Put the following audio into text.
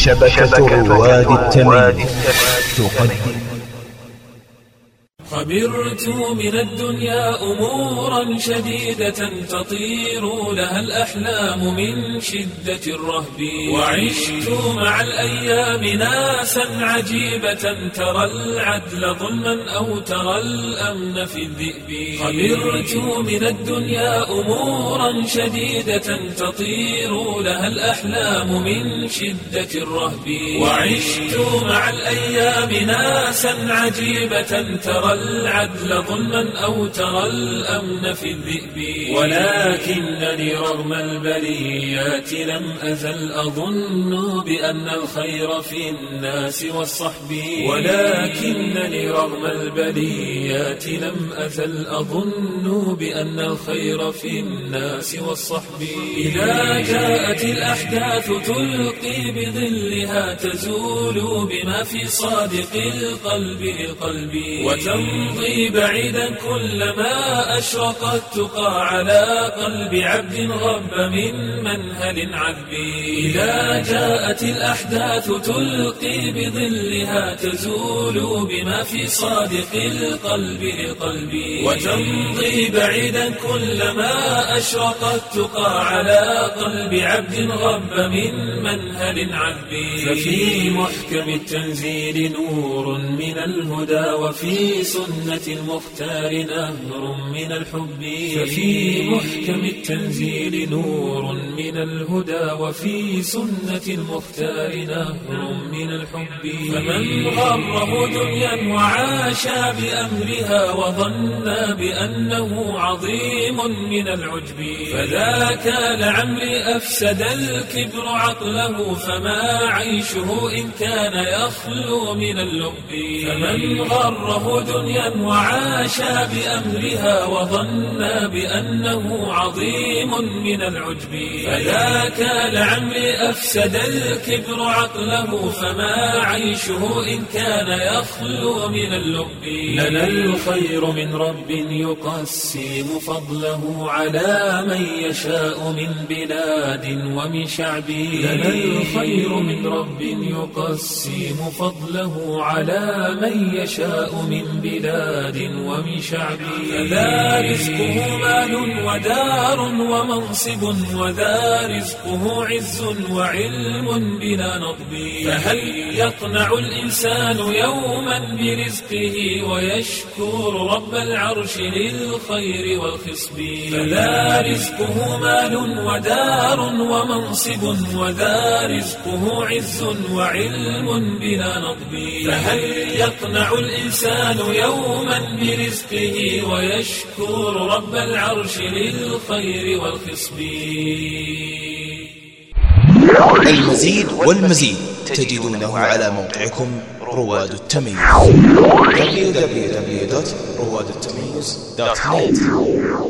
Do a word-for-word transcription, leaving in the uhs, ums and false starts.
شبكة رواد التمييز تقدم. خبرت من الدنيا أمورا شديدة تطير لها الأحلام من شدة الرهب، وعشت مع الأيام ناسا عجيبة ترى العدل ظلما أو ترى الأمن في الذئب. خبرت من الدنيا أمورا شديدة تطير لها الأحلام من شدة الرهب، وعشت مع الأيام ناسا عجيبة ترى العدل ظلما أو ترى الأمن في الذئب. ولكنني رغم البليات لم أزل أظن بأن الخير في الناس والصحب. ولكنني رغم البليات لم أزل أظن بأن الخير في الناس والصحب. إذا جاءت الأحداث تلقي بظلها تزول بما في صادق القلب للقلب، وتمضي بعيدا كلما أشرقت تقى على قلب عبد غب من منهل عذب. إذا جاءت الأحداث تلقي بظلها تزول بما في صادق القلب للقلب، وتمضي بعيدا كلما أشرقت تقى على قلب عبد غب من منهل عذب. ففي محكم التنزيل نور من الهدى، وفي سنة المختار نهر من الحب. ففي محكم التنزيل نور من الهدى، وفي سنة المختار نهر من الحب. فمن غره دنيا وعاش بأمرها وظن بأنه عظيم من العجب، فذاك لعمري أفسد الكبر عقله، فما عيشه إن كان يخلو من اللب. فمن غره دنيا وعاش بأمرها وظن بأنه عظيم من العجب، فذاك لعمري أفسد الكبر عقله، فما عيشه إن كان يخلو من اللب. لنا الخير من رب يقسم فضله على من يشاء من بلاد ومن شعب. لنا الخير من رب يقسم فضله على من يشاء من بلاد ومن شعب. فذا رزقه مال ودار ومنصب، وذا رزقه عز وعلم بلا نضب. فهل يقنع الإنسان يوما برزقه ويشكر رب العرش للخير والخصب؟ فذا رزقه مال ودار ومنصب، وذا رزقه عز وعلم بلا نضب. فهل يقنع الإنسان يوما برزقه ويشكر رب العرش للخير والخصب؟ المزيد والمزيد تجدونه على موقعكم رواد التمييز دبليو دبليو دبليو دوت رواد التمييز دوت نت.